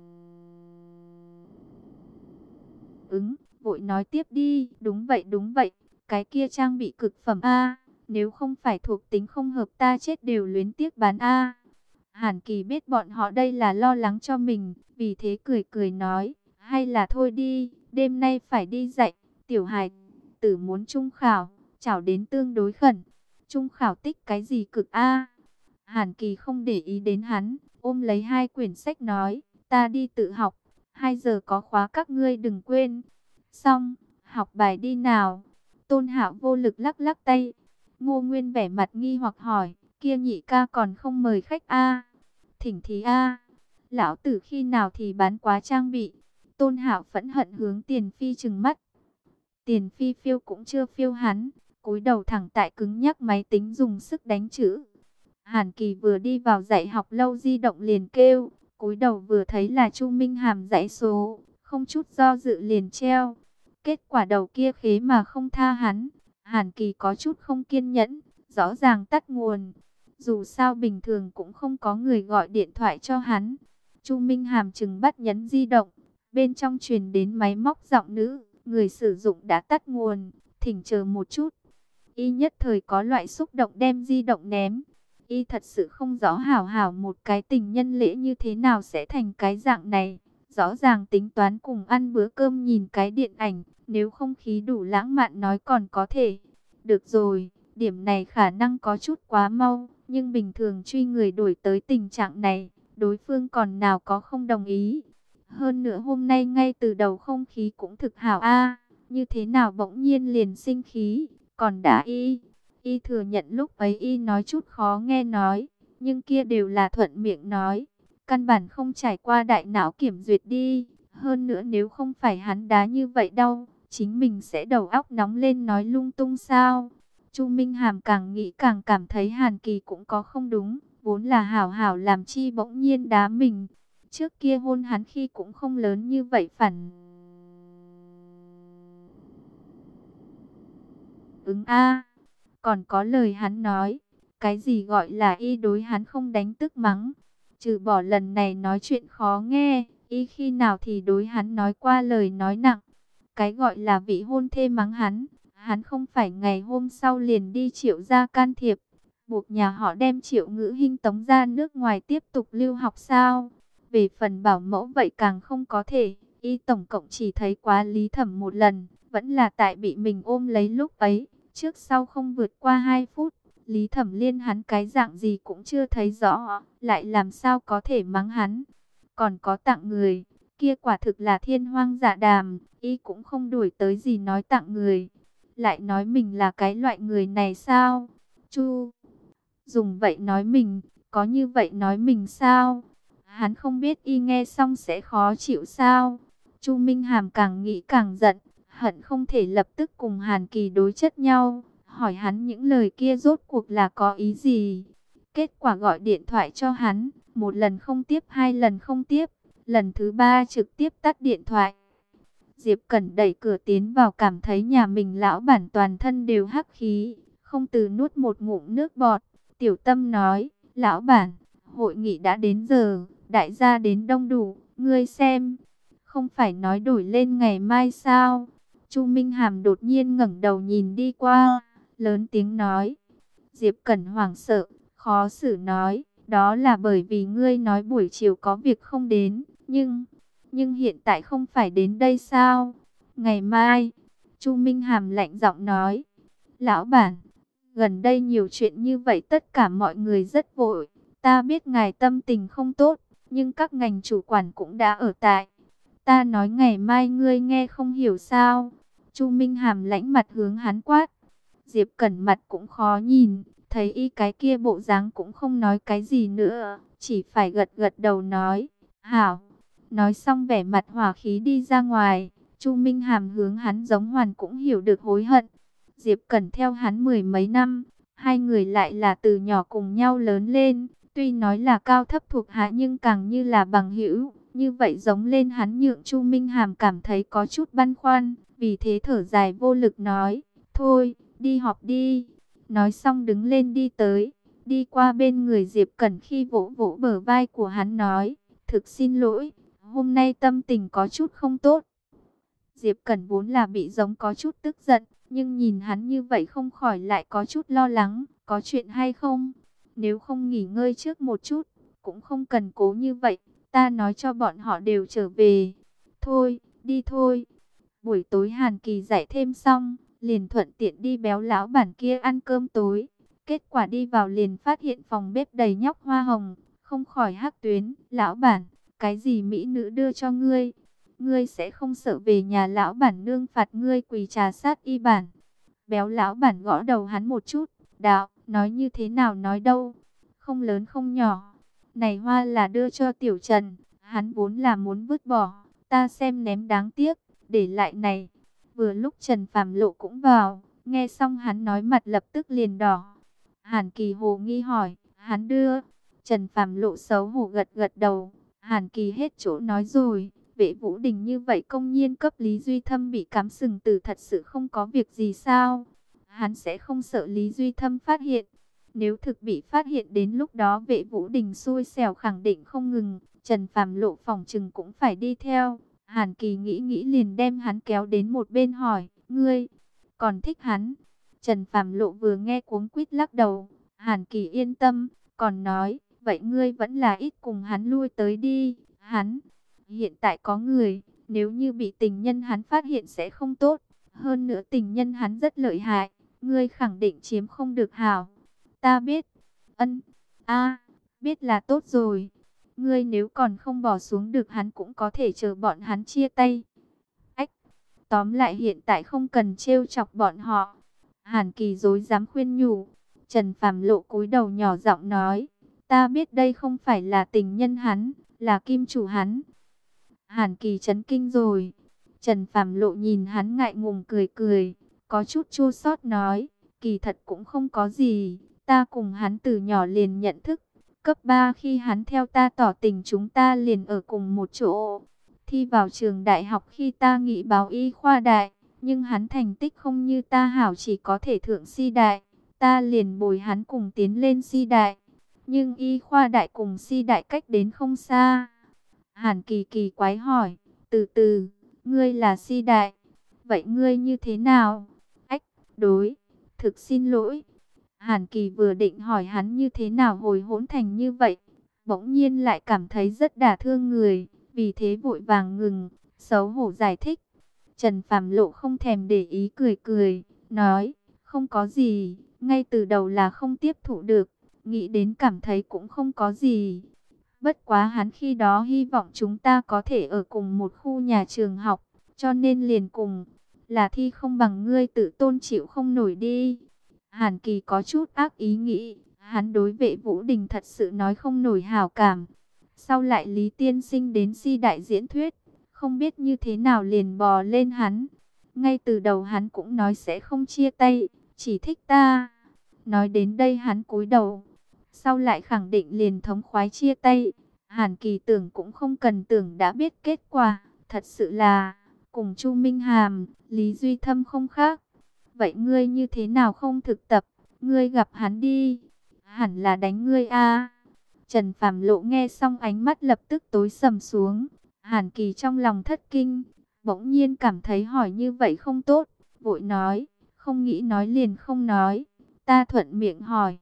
ứng, vội nói tiếp đi, đúng vậy đúng vậy, cái kia trang bị cực phẩm a, nếu không phải thuộc tính không hợp ta chết đều luyến tiếc bán a. Hàn Kỳ biết bọn họ đây là lo lắng cho mình, vì thế cười cười nói, hay là thôi đi, đêm nay phải đi dạy, tiểu hài tử muốn trung khảo, chảo đến tương đối khẩn. Trung khảo tích cái gì cực a? Hàn Kỳ không để ý đến hắn, ôm lấy hai quyển sách nói, ta đi tự học, hai giờ có khóa các ngươi đừng quên. Xong, học bài đi nào. Tôn Hạo vô lực lắc lắc tay. Ngô Nguyên vẻ mặt nghi hoặc hỏi, kia nhị ca còn không mời khách a? Thỉnh thí a? Lão tử khi nào thì bán quá trang bị? Tôn Hạo phẫn hận hướng Tiền Phi trừng mắt. Tiền Phi phiêu cũng chưa phiêu hắn, cúi đầu thẳng tại cứng nhắc máy tính dùng sức đánh chữ. Hàn Kỳ vừa đi vào dạy học lâu di động liền kêu, cúi đầu vừa thấy là Chu Minh Hàm dãy số, không chút do dự liền treo. Kết quả đầu kia khế mà không tha hắn. Hàn Kỳ có chút không kiên nhẫn, rõ ràng tắt nguồn. Dù sao bình thường cũng không có người gọi điện thoại cho hắn. Chu Minh Hàm chừng bắt nhấn di động. Bên trong truyền đến máy móc giọng nữ. Người sử dụng đã tắt nguồn, thỉnh chờ một chút. Y nhất thời có loại xúc động đem di động ném. Y thật sự không rõ hảo hảo một cái tình nhân lễ như thế nào sẽ thành cái dạng này. Rõ ràng tính toán cùng ăn bữa cơm nhìn cái điện ảnh. Nếu không khí đủ lãng mạn nói còn có thể. Được rồi, điểm này khả năng có chút quá mau. Nhưng bình thường truy người đổi tới tình trạng này, đối phương còn nào có không đồng ý. Hơn nữa hôm nay ngay từ đầu không khí cũng thực hảo a, như thế nào bỗng nhiên liền sinh khí, còn đã y. Y thừa nhận lúc ấy y nói chút khó nghe nói, nhưng kia đều là thuận miệng nói. Căn bản không trải qua đại não kiểm duyệt đi. Hơn nữa nếu không phải hắn đá như vậy đâu, chính mình sẽ đầu óc nóng lên nói lung tung sao. Chu Minh Hàm càng nghĩ càng cảm thấy Hàn Kỳ cũng có không đúng. Vốn là hảo hảo làm chi bỗng nhiên đá mình. Trước kia hôn hắn khi cũng không lớn như vậy phản ứng a. Còn có lời hắn nói, cái gì gọi là y đối hắn không đánh tức mắng. Trừ bỏ lần này nói chuyện khó nghe, y khi nào thì đối hắn nói qua lời nói nặng. Cái gọi là vị hôn thê mắng hắn, hắn không phải ngày hôm sau liền đi Triệu gia can thiệp, buộc nhà họ đem Triệu Ngữ Hinh tống ra nước ngoài tiếp tục lưu học sao? Về phần bảo mẫu vậy càng không có thể, y tổng cộng chỉ thấy quá Lý Thẩm một lần, vẫn là tại bị mình ôm lấy lúc ấy, trước sau không vượt qua hai phút. Lý Thẩm Liên hắn cái dạng gì cũng chưa thấy rõ, lại làm sao có thể mắng hắn. Còn có tặng người, kia quả thực là thiên hoang dạ đàm, y cũng không đuổi tới gì nói tặng người. Lại nói mình là cái loại người này sao? Chu dùng vậy nói mình, có như vậy nói mình sao? Hắn không biết y nghe xong sẽ khó chịu sao? Chu Minh Hàm càng nghĩ càng giận, hận không thể lập tức cùng Hàn Kỳ đối chất nhau, hỏi hắn những lời kia rốt cuộc là có ý gì. Kết quả gọi điện thoại cho hắn, một lần không tiếp, hai lần không tiếp, lần thứ ba trực tiếp tắt điện thoại. Diệp Cẩn đẩy cửa tiến vào cảm thấy nhà mình lão bản toàn thân đều hắc khí, không từ nuốt một ngụm nước bọt. Tiểu Tâm nói, lão bản, hội nghị đã đến giờ, đại gia đến đông đủ, ngươi xem, không phải nói đổi lên ngày mai sao? Chu Minh Hàm đột nhiên ngẩng đầu nhìn đi qua, lớn tiếng nói. Diệp Cẩn hoảng sợ, khó xử nói, đó là bởi vì ngươi nói buổi chiều có việc không đến, nhưng, nhưng hiện tại không phải đến đây sao? Ngày mai, Chu Minh Hàm lạnh giọng nói, lão bản, gần đây nhiều chuyện như vậy tất cả mọi người rất vội, ta biết ngài tâm tình không tốt, nhưng các ngành chủ quản cũng đã ở tại. Ta nói ngày mai ngươi nghe không hiểu sao? Chu Minh Hàm lãnh mặt hướng hắn quát. Diệp Cẩn mặt cũng khó nhìn, thấy y cái kia bộ dáng cũng không nói cái gì nữa, chỉ phải gật gật đầu nói, hảo. Nói xong vẻ mặt hòa khí đi ra ngoài, Chu Minh Hàm hướng hắn giống hoàn cũng hiểu được hối hận. Diệp Cẩn theo hắn mười mấy năm, hai người lại là từ nhỏ cùng nhau lớn lên, tuy nói là cao thấp thuộc hạ nhưng càng như là bằng hữu. Như vậy giống lên hắn nhượng Chu Minh Hàm cảm thấy có chút băn khoăn, vì thế thở dài vô lực nói, thôi, đi họp đi. Nói xong đứng lên đi tới, đi qua bên người Diệp Cẩn khi vỗ vỗ bờ vai của hắn nói, thực xin lỗi, hôm nay tâm tình có chút không tốt. Diệp Cẩn vốn là bị giống có chút tức giận, nhưng nhìn hắn như vậy không khỏi lại có chút lo lắng, có chuyện hay không? Nếu không nghỉ ngơi trước một chút, cũng không cần cố như vậy. Ta nói cho bọn họ đều trở về. Thôi, đi thôi. Buổi tối Hàn Kỳ dạy thêm xong, liền thuận tiện đi béo lão bản kia ăn cơm tối. Kết quả đi vào liền phát hiện phòng bếp đầy nhóc hoa hồng, không khỏi hắc tuyến. Lão bản, cái gì mỹ nữ đưa cho ngươi? Ngươi sẽ không sợ về nhà lão bản nương phạt ngươi quỳ trà sát y bản. Béo lão bản gõ đầu hắn một chút. Đạo, nói như thế nào nói đâu. Không lớn không nhỏ. Này hoa là đưa cho Tiểu Trần, hắn vốn là muốn vứt bỏ, ta xem ném đáng tiếc, để lại này. Vừa lúc Trần Phạm Lộ cũng vào, nghe xong hắn nói mặt lập tức liền đỏ. Hàn Kỳ hồ nghi hỏi, hắn đưa. Trần Phạm Lộ xấu hổ gật gật đầu, Hàn Kỳ hết chỗ nói rồi, Vệ Vũ Đình như vậy công nhiên cấp Lý Duy Thâm bị cắm sừng tử thật sự không có việc gì sao? Hắn sẽ không sợ Lý Duy Thâm phát hiện. Nếu thực bị phát hiện đến lúc đó Vệ Vũ Đình xui xẻo khẳng định không ngừng. Trần Phàm Lộ phòng trừng cũng phải đi theo. Hàn Kỳ nghĩ nghĩ liền đem hắn kéo đến một bên hỏi, ngươi còn thích hắn? Trần Phàm Lộ vừa nghe cuống quýt lắc đầu. Hàn Kỳ yên tâm, còn nói, vậy ngươi vẫn là ít cùng hắn lui tới đi. Hắn hiện tại có người, nếu như bị tình nhân hắn phát hiện sẽ không tốt. Hơn nữa tình nhân hắn rất lợi hại, ngươi khẳng định chiếm không được hảo. Ta biết. Ân. A, biết là tốt rồi. Ngươi nếu còn không bỏ xuống được hắn cũng có thể chờ bọn hắn chia tay. Ách. Tóm lại hiện tại không cần trêu chọc bọn họ. Hàn Kỳ dối dám khuyên nhủ. Trần Phàm Lộ cúi đầu nhỏ giọng nói, ta biết đây không phải là tình nhân hắn, là kim chủ hắn. Hàn Kỳ chấn kinh rồi. Trần Phàm Lộ nhìn hắn ngại ngùng cười cười, có chút chua xót nói, kỳ thật cũng không có gì, ta cùng hắn từ nhỏ liền nhận thức. Cấp ba khi hắn theo ta tỏ tình chúng ta liền ở cùng một chỗ. Thi vào trường đại học khi ta nghĩ báo y khoa đại, nhưng hắn thành tích không như ta hảo chỉ có thể thượng si đại. Ta liền bồi hắn cùng tiến lên si đại. Nhưng y khoa đại cùng si đại cách đến không xa. Hàn Kỳ kỳ quái hỏi, từ từ, ngươi là si đại, vậy ngươi như thế nào? Ách, đối, thực xin lỗi. Hàn Kỳ vừa định hỏi hắn như thế nào hồi hỗn thành như vậy, bỗng nhiên lại cảm thấy rất đả thương người, vì thế vội vàng ngừng, xấu hổ giải thích. Trần Phàm Lộ không thèm để ý cười cười, nói, không có gì, ngay từ đầu là không tiếp thụ được, nghĩ đến cảm thấy cũng không có gì. Bất quá hắn khi đó hy vọng chúng ta có thể ở cùng một khu nhà trường học, cho nên liền cùng, là thi không bằng ngươi tự tôn chịu không nổi đi. Hàn Kỳ có chút ác ý nghĩ, hắn đối Vệ Vũ Đình thật sự nói không nổi hảo cảm. Sau lại Lý Tiên Sinh đến si đại diễn thuyết, không biết như thế nào liền bò lên hắn. Ngay từ đầu hắn cũng nói sẽ không chia tay, chỉ thích ta. Nói đến đây hắn cúi đầu, sau lại khẳng định liền thống khoái chia tay. Hàn Kỳ tưởng cũng không cần tưởng đã biết kết quả, thật sự là cùng Chu Minh Hàm, Lý Duy Thâm không khác. Vậy ngươi như thế nào không thực tập, ngươi gặp hắn đi, hẳn là đánh ngươi a. Trần Phàm Lộ nghe xong ánh mắt lập tức tối sầm xuống. Hàn Kỳ trong lòng thất kinh, bỗng nhiên cảm thấy hỏi như vậy không tốt, vội nói, không nghĩ nói liền không nói, ta thuận miệng hỏi.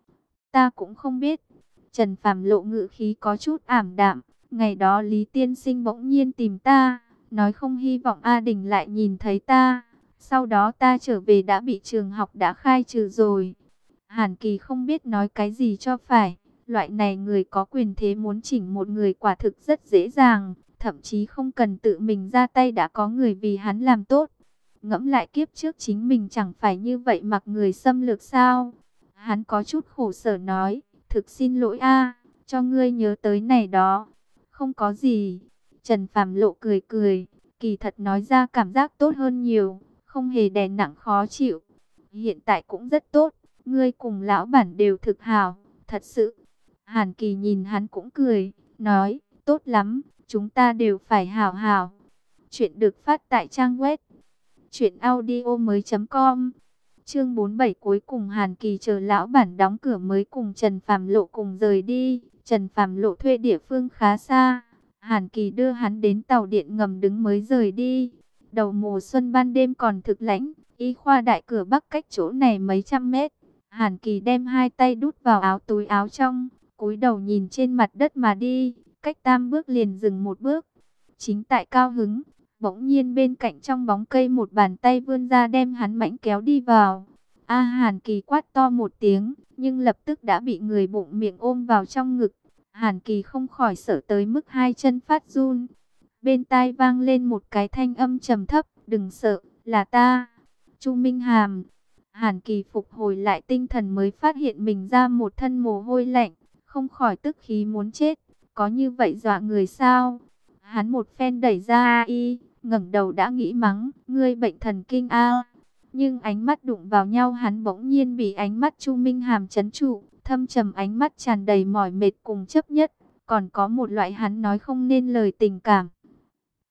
Ta cũng không biết. Trần Phàm Lộ ngữ khí có chút ảm đạm, ngày đó Lý Tiên Sinh bỗng nhiên tìm ta, nói không hy vọng A Đình lại nhìn thấy ta. Sau đó ta trở về đã bị trường học đã khai trừ rồi. Hàn Kỳ không biết nói cái gì cho phải. Loại này người có quyền thế muốn chỉnh một người quả thực rất dễ dàng. Thậm chí không cần tự mình ra tay đã có người vì hắn làm tốt. Ngẫm lại kiếp trước chính mình chẳng phải như vậy mặc người xâm lược sao. Hắn có chút khổ sở nói, thực xin lỗi a, cho ngươi nhớ tới này đó. Không có gì. Trần Phàm Lộ cười cười, kỳ thật nói ra cảm giác tốt hơn nhiều, không hề đè nặng khó chịu. Hiện tại cũng rất tốt, ngươi cùng lão bản đều thực hảo, thật sự. Hàn Kỳ nhìn hắn cũng cười, nói, tốt lắm, chúng ta đều phải hảo hảo. Chuyện được phát tại trang web truyện audio mới chấm com. Chương bốn mươi bảy cuối cùng Hàn Kỳ chờ lão bản đóng cửa mới cùng Trần Phàm Lộ cùng rời đi. Trần Phàm Lộ thuê địa phương khá xa, Hàn Kỳ đưa hắn đến tàu điện ngầm đứng mới rời đi. Đầu mùa xuân ban đêm còn thực lãnh, y khoa đại cửa bắc cách chỗ này mấy trăm mét. Hàn Kỳ đem hai tay đút vào áo túi áo trong, cúi đầu nhìn trên mặt đất mà đi, cách tam bước liền dừng một bước. Chính tại cao hứng, bỗng nhiên bên cạnh trong bóng cây một bàn tay vươn ra đem hắn mãnh kéo đi vào. A Hàn Kỳ quát to một tiếng, nhưng lập tức đã bị người bụng miệng ôm vào trong ngực. Hàn Kỳ không khỏi sợ tới mức hai chân phát run. Bên tai vang lên một cái thanh âm trầm thấp, đừng sợ, là ta, Chu Minh Hàm. Hàn Kỳ phục hồi lại tinh thần mới phát hiện mình ra một thân mồ hôi lạnh, không khỏi tức khí muốn chết, có như vậy dọa người sao? Hắn một phen đẩy ra y, ngẩng đầu đã nghĩ mắng, ngươi bệnh thần kinh a. Nhưng ánh mắt đụng vào nhau hắn bỗng nhiên bị ánh mắt Chu Minh Hàm trấn trụ, thâm trầm ánh mắt tràn đầy mỏi mệt cùng chấp nhất, còn có một loại hắn nói không nên lời tình cảm.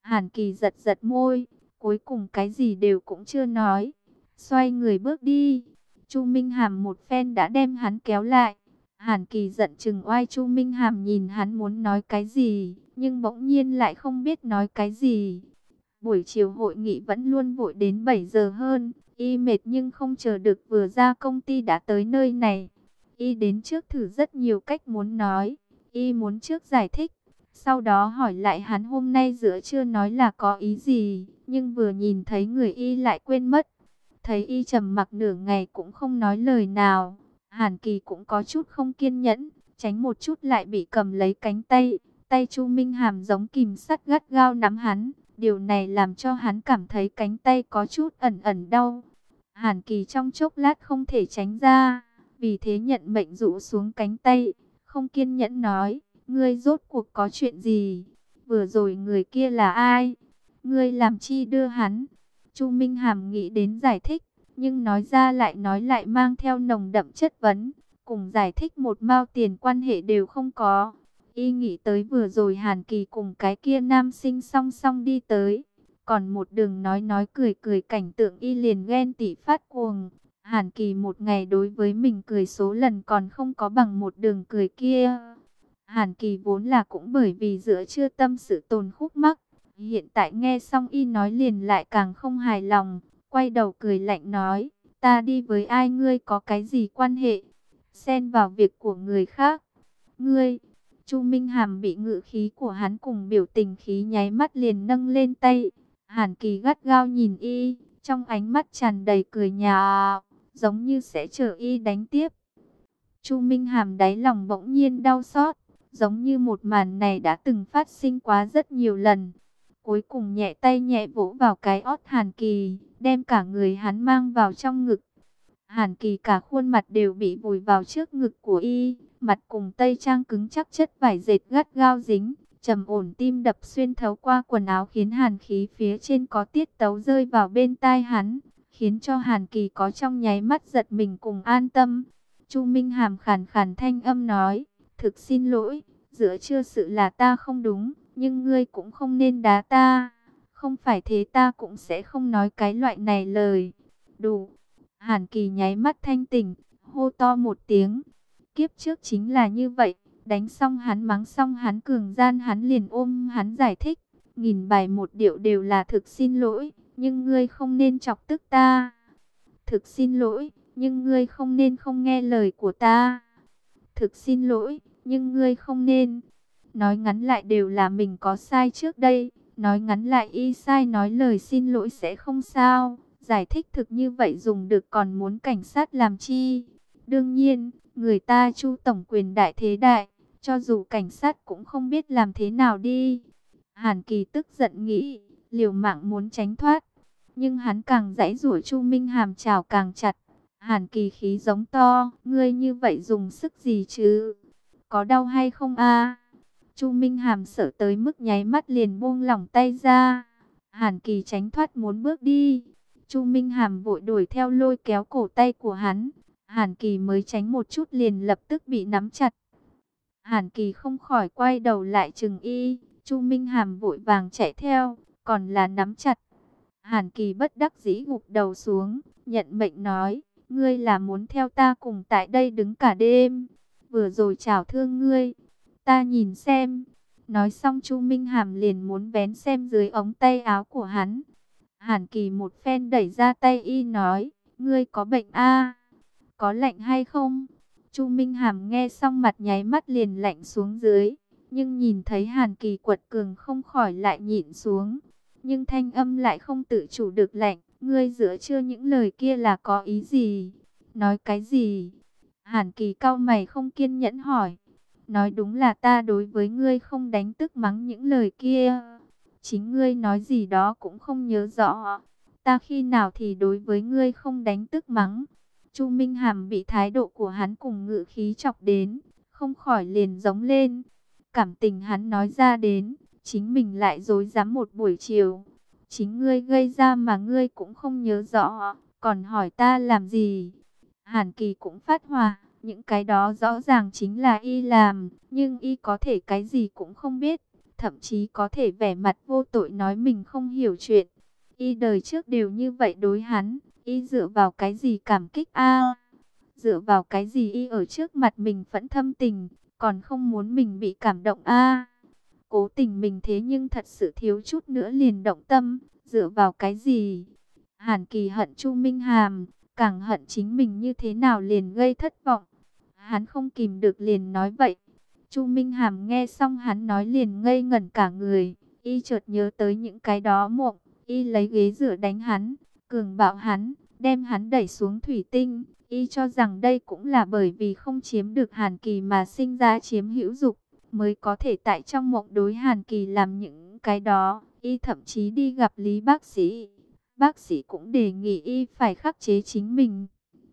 Hàn Kỳ giật giật môi, cuối cùng cái gì đều cũng chưa nói, xoay người bước đi. Chu Minh Hàm một phen đã đem hắn kéo lại. Hàn Kỳ giận chừng oai Chu Minh Hàm nhìn hắn muốn nói cái gì, nhưng bỗng nhiên lại không biết nói cái gì. Buổi chiều hội nghị vẫn luôn vội đến bảy giờ hơn, y mệt nhưng không chờ được vừa ra công ty đã tới nơi này. Y đến trước thử rất nhiều cách muốn nói, y muốn trước giải thích, sau đó hỏi lại hắn hôm nay giữa trưa nói là có ý gì, nhưng vừa nhìn thấy người y lại quên mất. Thấy y trầm mặc nửa ngày cũng không nói lời nào, Hàn Kỳ cũng có chút không kiên nhẫn, tránh một chút lại bị cầm lấy cánh tay. Tay Chu Minh Hàm giống kìm sắt gắt gao nắm hắn, điều này làm cho hắn cảm thấy cánh tay có chút ẩn ẩn đau. Hàn Kỳ trong chốc lát không thể tránh ra, vì thế nhận mệnh rũ xuống cánh tay, không kiên nhẫn nói, ngươi rốt cuộc có chuyện gì? Vừa rồi người kia là ai? Ngươi làm chi đưa hắn? Chu Minh Hàm nghĩ đến giải thích, nhưng nói ra lại nói lại mang theo nồng đậm chất vấn, cùng giải thích một mao tiền quan hệ đều không có. Y nghĩ tới vừa rồi Hàn Kỳ cùng cái kia nam sinh song song đi tới, còn một đường nói nói cười cười cảnh tượng y liền ghen tị phát cuồng. Hàn Kỳ một ngày đối với mình cười số lần còn không có bằng một đường cười kia. Hàn Kỳ vốn là cũng bởi vì giữa chưa tâm sự tồn khúc mắc, hiện tại nghe xong y nói liền lại càng không hài lòng, quay đầu cười lạnh nói, ta đi với ai ngươi có cái gì quan hệ, xen vào việc của người khác. Ngươi, Chu Minh Hàm bị ngự khí của hắn cùng biểu tình khí nháy mắt liền nâng lên tay. Hàn Kỳ gắt gao nhìn y, trong ánh mắt tràn đầy cười nhạo, giống như sẽ chờ y đánh tiếp. Chu Minh Hàm đáy lòng bỗng nhiên đau xót, giống như một màn này đã từng phát sinh quá rất nhiều lần. Cuối cùng nhẹ tay nhẹ vỗ vào cái ót Hàn Kỳ, đem cả người hắn mang vào trong ngực. Hàn Kỳ cả khuôn mặt đều bị vùi vào trước ngực của y, mặt cùng tây trang cứng chắc chất vải dệt gắt gao dính, trầm ổn tim đập xuyên thấu qua quần áo khiến hàn khí phía trên có tiết tấu rơi vào bên tai hắn, khiến cho Hàn Kỳ có trong nháy mắt giật mình cùng an tâm. Chu Minh Hàm khàn khàn thanh âm nói, thực xin lỗi, giữa trưa sự là ta không đúng, nhưng ngươi cũng không nên đá ta, không phải thế ta cũng sẽ không nói cái loại này lời. Đủ. Hàn Kỳ nháy mắt thanh tỉnh, hô to một tiếng. Kiếp trước chính là như vậy, đánh xong hắn mắng xong hắn cường gian hắn liền ôm hắn giải thích. Nghìn bài một điệu đều là thực xin lỗi, nhưng ngươi không nên chọc tức ta. Thực xin lỗi, nhưng ngươi không nên không nghe lời của ta. Thực xin lỗi, nhưng ngươi không nên. Nói ngắn lại đều là mình có sai trước đây, nói ngắn lại y sai nói lời xin lỗi sẽ không sao. Giải thích thực như vậy dùng được còn muốn cảnh sát làm chi? Đương nhiên, người ta Chu tổng quyền đại thế đại, cho dù cảnh sát cũng không biết làm thế nào đi. Hàn Kỳ tức giận nghĩ, liều mạng muốn tránh thoát, nhưng hắn càng giãy giụa Chu Minh Hàm chảo càng chặt. Hàn Kỳ khí giống to, ngươi như vậy dùng sức gì chứ? Có đau hay không a? Chu Minh Hàm sợ tới mức nháy mắt liền buông lỏng tay ra. Hàn Kỳ tránh thoát muốn bước đi. Chu Minh Hàm vội đuổi theo lôi kéo cổ tay của hắn. Hàn Kỳ mới tránh một chút liền lập tức bị nắm chặt. Hàn Kỳ không khỏi quay đầu lại chừng y. Chu Minh Hàm vội vàng chạy theo, còn là nắm chặt. Hàn Kỳ bất đắc dĩ gục đầu xuống, nhận mệnh nói, ngươi là muốn theo ta cùng tại đây đứng cả đêm. Vừa rồi chảo thương ngươi, ta nhìn xem. Nói xong Chu Minh Hàm liền muốn vén xem dưới ống tay áo của hắn. Hàn Kỳ một phen đẩy ra tay y nói, ngươi có bệnh a? Có lạnh hay không? Chu Minh Hàm nghe xong mặt nháy mắt liền lạnh xuống dưới, nhưng nhìn thấy Hàn Kỳ quật cường không khỏi lại nhịn xuống. Nhưng thanh âm lại không tự chủ được lạnh, ngươi giữa chưa những lời kia là có ý gì? Nói cái gì? Hàn Kỳ cau mày không kiên nhẫn hỏi. Nói đúng là ta đối với ngươi không đánh tức mắng những lời kia. Chính ngươi nói gì đó cũng không nhớ rõ. Ta khi nào thì đối với ngươi không đánh tức mắng. Chu Minh Hàm bị thái độ của hắn cùng ngự khí chọc đến, không khỏi liền giống lên. Cảm tình hắn nói ra đến, chính mình lại dối dám một buổi chiều. Chính ngươi gây ra mà ngươi cũng không nhớ rõ, còn hỏi ta làm gì? Hàn Kỳ cũng phát hỏa, những cái đó rõ ràng chính là y làm, nhưng y có thể cái gì cũng không biết. thậm chí có thể vẻ mặt vô tội nói mình không hiểu chuyện. Y đời trước đều như vậy đối hắn, y dựa vào cái gì cảm kích a? Dựa vào cái gì y ở trước mặt mình vẫn thâm tình, còn không muốn mình bị cảm động a? Cố tình mình thế nhưng thật sự thiếu chút nữa liền động tâm, dựa vào cái gì? Hàn Kỳ hận Chu Minh Hàm, càng hận chính mình như thế nào liền gây thất vọng. Hắn không kìm được liền nói vậy. Chu Minh Hàm nghe xong hắn nói liền ngây ngẩn cả người, y chợt nhớ tới những cái đó mộng, y lấy ghế dựa đánh hắn, cường bạo hắn, đem hắn đẩy xuống thủy tinh. Y cho rằng đây cũng là bởi vì không chiếm được Hàn Kỳ mà sinh ra chiếm hữu dục, mới có thể tại trong mộng đối Hàn Kỳ làm những cái đó. Y thậm chí đi gặp Lý bác sĩ, bác sĩ cũng đề nghị y phải khắc chế chính mình.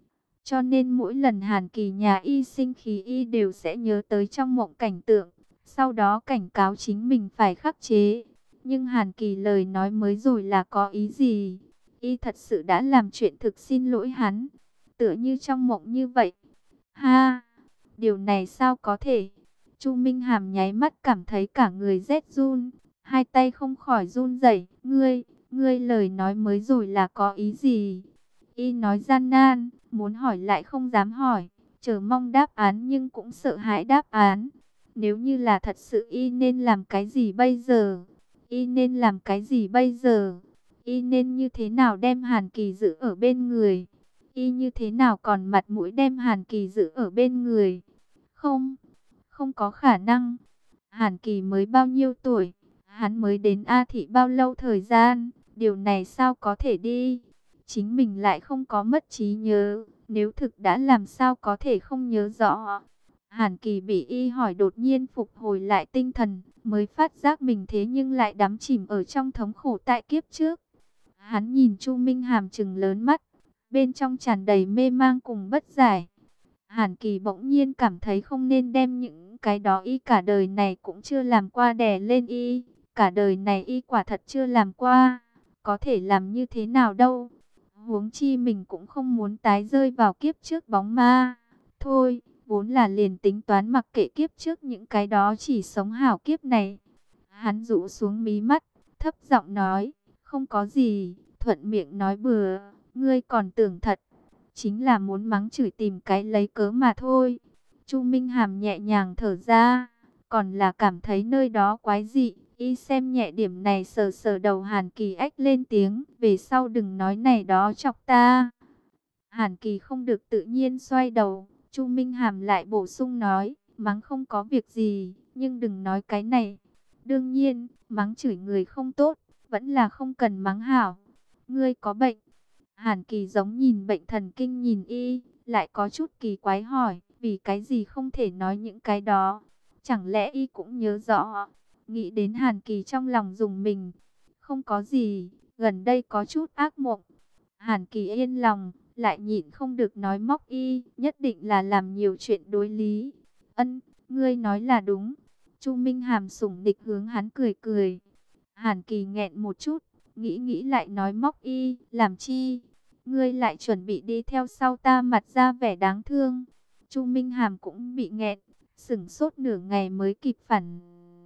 Cho nên mỗi lần Hàn Kỳ nhà y sinh khí y đều sẽ nhớ tới trong mộng cảnh tượng, sau đó cảnh cáo chính mình phải khắc chế. Nhưng Hàn Kỳ lời nói mới rồi là có ý gì? Y thật sự đã làm chuyện thực xin lỗi hắn, tựa như trong mộng như vậy. Ha, điều này sao có thể? Chu Minh Hàm nháy mắt cảm thấy cả người rét run, hai tay không khỏi run rẩy. Ngươi, ngươi lời nói mới rồi là có ý gì? Y nói gian nan, muốn hỏi lại không dám hỏi, chờ mong đáp án nhưng cũng sợ hãi đáp án. Nếu như là thật sự y nên làm cái gì bây giờ? Y nên làm cái gì bây giờ? Y nên như thế nào đem Hàn Kỳ giữ ở bên người? Y như thế nào còn mặt mũi đem Hàn Kỳ giữ ở bên người? Không, không có khả năng. Hàn Kỳ mới bao nhiêu tuổi? Hắn mới đến A Thị bao lâu thời gian? Điều này sao có thể đi? Chính mình lại không có mất trí nhớ, nếu thực đã làm sao có thể không nhớ rõ. Hàn Kỳ bị y hỏi đột nhiên phục hồi lại tinh thần, mới phát giác mình thế nhưng lại đắm chìm ở trong thống khổ tại kiếp trước. Hắn nhìn Chu Minh Hàm trừng lớn mắt, bên trong tràn đầy mê mang cùng bất giải. Hàn Kỳ bỗng nhiên cảm thấy không nên đem những cái đó y cả đời này cũng chưa làm qua đè lên y. Cả đời này y quả thật chưa làm qua, có thể làm như thế nào đâu. Huống chi mình cũng không muốn tái rơi vào kiếp trước bóng ma. Thôi, vốn là liền tính toán mặc kệ kiếp trước những cái đó chỉ sống hảo kiếp này. Hắn rũ xuống mí mắt, thấp giọng nói, không có gì, thuận miệng nói bừa, ngươi còn tưởng thật. Chính là muốn mắng chửi tìm cái lấy cớ mà thôi. Chu Minh Hàm nhẹ nhàng thở ra, còn là cảm thấy nơi đó quái dị. Y xem nhẹ điểm này sờ sờ đầu Hàn Kỳ ách lên tiếng, về sau đừng nói này đó chọc ta. Hàn Kỳ không được tự nhiên xoay đầu, Chu Minh Hàm lại bổ sung nói, mắng không có việc gì, nhưng đừng nói cái này. Đương nhiên, mắng chửi người không tốt, vẫn là không cần mắng hảo. Ngươi có bệnh. Hàn Kỳ giống nhìn bệnh thần kinh nhìn y, lại có chút kỳ quái hỏi, vì cái gì không thể nói những cái đó. Chẳng lẽ y cũng nhớ rõ? Nghĩ đến Hàn Kỳ trong lòng dùng mình. Không có gì, gần đây có chút ác mộng. Hàn Kỳ yên lòng, lại nhịn không được nói móc y, nhất định là làm nhiều chuyện đối lý. Ân, ngươi nói là đúng. Chu Minh Hàm sủng địch hướng hắn cười cười. Hàn Kỳ nghẹn một chút, nghĩ nghĩ lại nói móc y, làm chi? Ngươi lại chuẩn bị đi theo sau ta mặt ra vẻ đáng thương. Chu Minh Hàm cũng bị nghẹn, sửng sốt nửa ngày mới kịp phản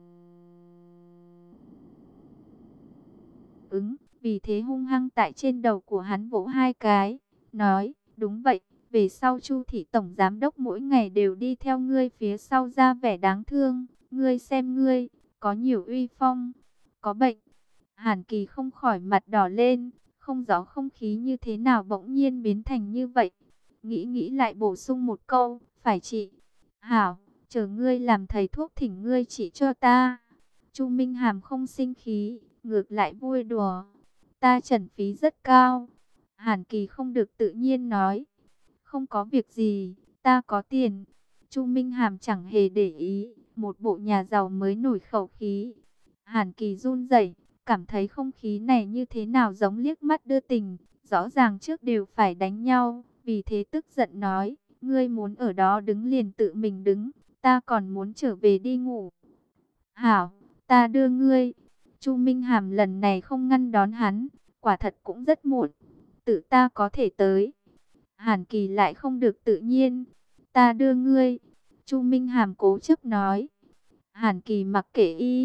ứng, vì thế hung hăng tại trên đầu của hắn vỗ hai cái, nói, đúng vậy, về sau Chu thị tổng giám đốc mỗi ngày đều đi theo ngươi phía sau ra vẻ đáng thương, ngươi xem ngươi, có nhiều uy phong, có bệnh. Hàn Kỳ không khỏi mặt đỏ lên, không rõ không khí như thế nào bỗng nhiên biến thành như vậy. Nghĩ nghĩ lại bổ sung một câu, phải trị. Hảo, chờ ngươi làm thầy thuốc thỉnh ngươi trị cho ta. Chu Minh Hàm không sinh khí, ngược lại vui đùa. Ta trần phí rất cao. Hàn Kỳ không được tự nhiên nói. Không có việc gì, ta có tiền. Chu Minh Hàm chẳng hề để ý, một bộ nhà giàu mới nổi khẩu khí. Hàn Kỳ run rẩy, cảm thấy không khí này như thế nào giống liếc mắt đưa tình, rõ ràng trước đều phải đánh nhau, vì thế tức giận nói, ngươi muốn ở đó đứng liền tự mình đứng, ta còn muốn trở về đi ngủ. Hảo, ta đưa ngươi. Chu Minh Hàm lần này không ngăn đón hắn, quả thật cũng rất muộn, tự ta có thể tới. Hàn Kỳ lại không được tự nhiên, ta đưa ngươi. Chu Minh Hàm cố chấp nói. Hàn Kỳ mặc kệ y,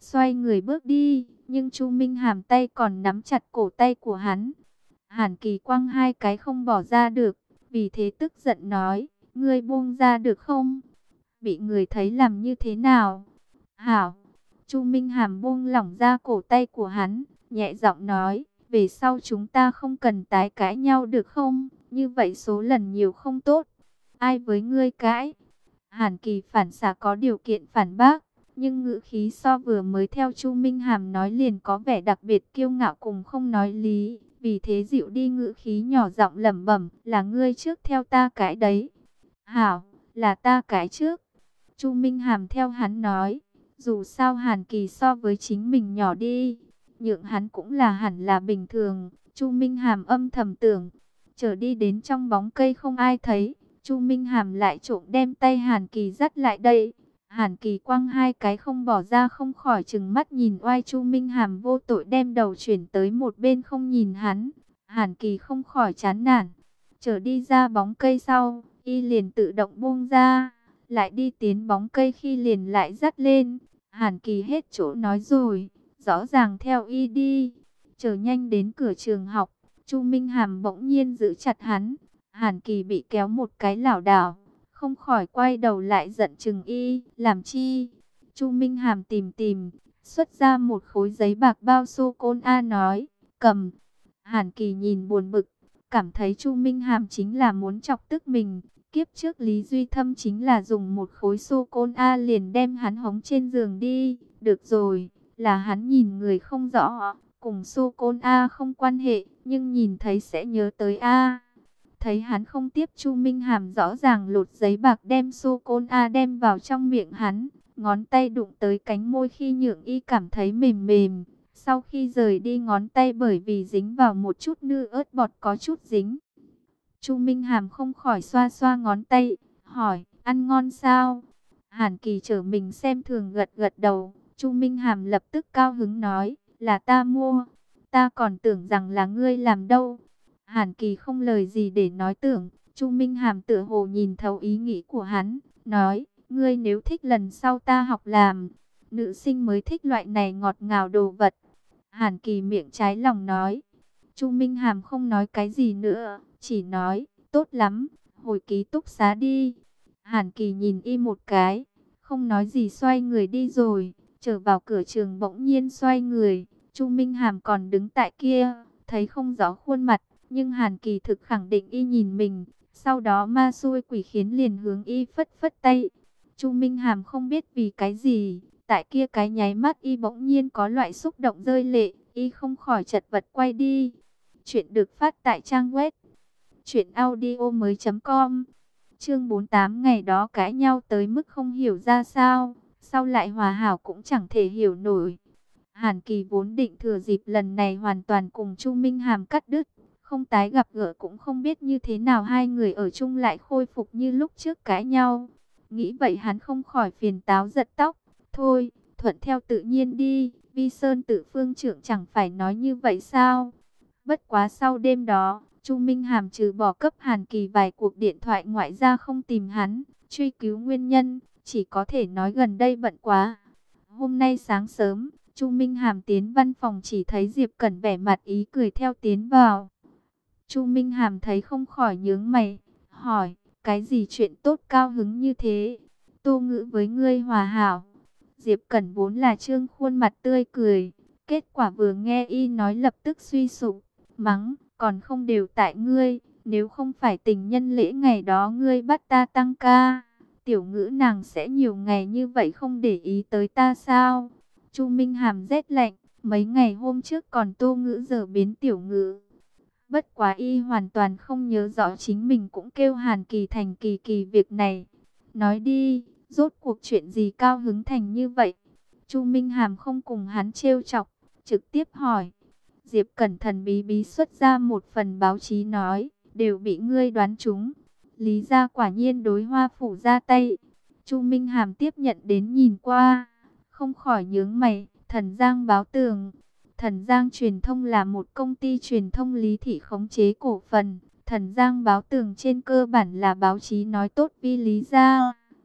xoay người bước đi, nhưng Chu Minh Hàm tay còn nắm chặt cổ tay của hắn. Hàn Kỳ quăng hai cái không bỏ ra được, vì thế tức giận nói, ngươi buông ra được không? Bị người thấy làm như thế nào? Hảo! Chu Minh Hàm buông lỏng ra cổ tay của hắn, nhẹ giọng nói, về sau chúng ta không cần tái cãi nhau được không? Như vậy số lần nhiều không tốt. Ai với ngươi cãi? Hàn Kỳ phản xạ có điều kiện phản bác, nhưng ngữ khí so vừa mới theo Chu Minh Hàm nói liền có vẻ đặc biệt kiêu ngạo cùng không nói lý. Vì thế dịu đi ngữ khí, nhỏ giọng lẩm bẩm, là ngươi trước theo ta cãi đấy. Hảo, là ta cãi trước. Chu Minh Hàm theo hắn nói, dù sao Hàn Kỳ so với chính mình nhỏ đi, nhượng hắn cũng là hẳn là bình thường. Chu Minh Hàm âm thầm tưởng, trở đi đến trong bóng cây không ai thấy, Chu Minh Hàm lại trộm đem tay Hàn Kỳ dắt lại đây. Hàn Kỳ quăng hai cái không bỏ ra, không khỏi trừng mắt nhìn oai. Chu Minh Hàm vô tội đem đầu chuyển tới một bên không nhìn hắn. Hàn Kỳ không khỏi chán nản, trở đi ra bóng cây sau, y liền tự động buông ra, lại đi tiến bóng cây khi liền lại dắt lên. Hàn Kỳ hết chỗ nói rồi, rõ ràng theo y đi. Chờ nhanh đến cửa trường học, Chu Minh Hàm bỗng nhiên giữ chặt hắn. Hàn Kỳ bị kéo một cái lảo đảo, không khỏi quay đầu lại giận chừng y, làm chi? Chu Minh Hàm tìm tìm, xuất ra một khối giấy bạc bao sô-cô-la nói, cầm. Hàn Kỳ nhìn buồn bực, cảm thấy Chu Minh Hàm chính là muốn chọc tức mình. Kiếp trước Lý Duy Thâm chính là dùng một khối sô-cô-la liền đem hắn hống trên giường đi. Được rồi, là hắn nhìn người không rõ, cùng sô-cô-la không quan hệ, nhưng nhìn thấy sẽ nhớ tới a. Thấy hắn không tiếp, Chu Minh Hàm rõ ràng lột giấy bạc đem sô-cô-la đem vào trong miệng hắn. Ngón tay đụng tới cánh môi khi nhượng y cảm thấy mềm mềm. Sau khi rời đi, ngón tay bởi vì dính vào một chút nư ớt bọt có chút dính. Chu Minh Hàm không khỏi xoa xoa ngón tay, hỏi, ăn ngon sao? Hàn Kỳ trở mình xem thường gật gật đầu. Chu Minh Hàm lập tức cao hứng nói, là ta mua. Ta còn tưởng rằng là ngươi làm đâu. Hàn Kỳ không lời gì để nói tưởng. Chu Minh Hàm tựa hồ nhìn thấu ý nghĩ của hắn, nói, ngươi nếu thích lần sau ta học làm. Nữ sinh mới thích loại này ngọt ngào đồ vật. Hàn Kỳ miệng trái lòng nói. Chu Minh Hàm không nói cái gì nữa, chỉ nói, tốt lắm, hồi ký túc xá đi. Hàn Kỳ nhìn y một cái, không nói gì xoay người đi rồi. Trở vào cửa trường bỗng nhiên xoay người, Chu Minh Hàm còn đứng tại kia, thấy không rõ khuôn mặt, nhưng Hàn Kỳ thực khẳng định y nhìn mình. Sau đó ma xui quỷ khiến liền hướng y phất phất tay. Chu Minh Hàm không biết vì cái gì, tại kia cái nháy mắt y bỗng nhiên có loại xúc động rơi lệ, y không khỏi chật vật quay đi. Chuyện được phát tại trang web truyện audio mới chấm com. Chương bốn mươi tám, ngày đó cãi nhau tới mức không hiểu ra sao, sau lại hòa hảo cũng chẳng thể hiểu nổi. Hàn Kỳ vốn định thừa dịp lần này hoàn toàn cùng Chu Minh Hàm cắt đứt, không tái gặp gỡ, cũng không biết như thế nào hai người ở chung lại khôi phục như lúc trước cãi nhau. Nghĩ vậy hắn không khỏi phiền táo giật tóc. Thôi, thuận theo tự nhiên đi, Vi Sơn Tự Phương trưởng chẳng phải nói như vậy sao? Bất quá sau đêm đó, Chu Minh Hàm trừ bỏ cấp Hàn Kỳ vài cuộc điện thoại ngoại ra không tìm hắn, truy cứu nguyên nhân, chỉ có thể nói gần đây bận quá. Hôm nay sáng sớm, Chu Minh Hàm tiến văn phòng chỉ thấy Diệp Cẩn vẻ mặt ý cười theo tiến vào. Chu Minh Hàm thấy không khỏi nhướng mày, hỏi, cái gì chuyện tốt cao hứng như thế? Tô Ngữ với ngươi hòa hảo. Diệp Cẩn vốn là trương khuôn mặt tươi cười, kết quả vừa nghe y nói lập tức suy sụp, mắng, còn không đều tại ngươi, nếu không phải tình nhân lễ ngày đó ngươi bắt ta tăng ca, Tiểu Ngữ nàng sẽ nhiều ngày như vậy không để ý tới ta sao? Chu Minh Hàm rét lạnh, mấy ngày hôm trước còn Tô Ngữ giờ biến Tiểu Ngữ. Bất quá y hoàn toàn không nhớ rõ chính mình cũng kêu Hàn Kỳ thành Kỳ Kỳ việc này. Nói đi, rốt cuộc chuyện gì cao hứng thành như vậy? Chu Minh Hàm không cùng hắn trêu chọc, trực tiếp hỏi. Diệp Cẩn thần bí bí xuất ra một phần báo chí nói, đều bị ngươi đoán trúng. Lý gia quả nhiên đối Hoa phủ ra tay. Chu Minh Hàm tiếp nhận đến nhìn qua, không khỏi nhướng mày. Thần Giang báo tường. Thần Giang truyền thông là một công ty truyền thông Lý thị khống chế cổ phần. Thần Giang báo tường trên cơ bản là báo chí nói tốt vi Lý gia.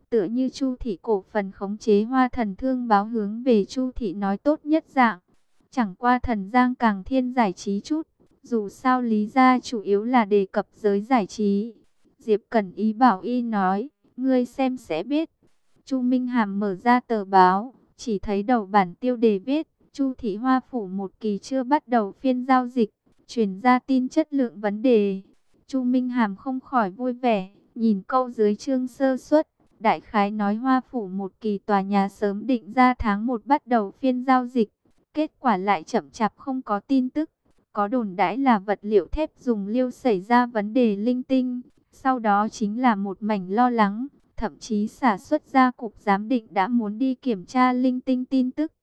tựa như Chu thị cổ phần khống chế Hoa Thần Thương báo hướng về Chu thị nói tốt nhất dạng. Chẳng qua Thần Giang càng thiên giải trí chút, dù sao Lý gia chủ yếu là đề cập giới giải trí. Diệp Cẩn ý bảo y nói, ngươi xem sẽ biết. Chu Minh Hàm mở ra tờ báo, chỉ thấy đầu bản tiêu đề viết, Chu thị Hoa phủ một kỳ chưa bắt đầu phiên giao dịch, truyền ra tin chất lượng vấn đề. Chu Minh Hàm không khỏi vui vẻ, nhìn câu dưới chương sơ suất, đại khái nói Hoa phủ một kỳ tòa nhà sớm định ra tháng một bắt đầu phiên giao dịch, kết quả lại chậm chạp không có tin tức. Có đồn đãi là vật liệu thép dùng liêu xảy ra vấn đề linh tinh, sau đó chính là một mảnh lo lắng, thậm chí xả xuất ra cục giám định đã muốn đi kiểm tra linh tinh tin tức.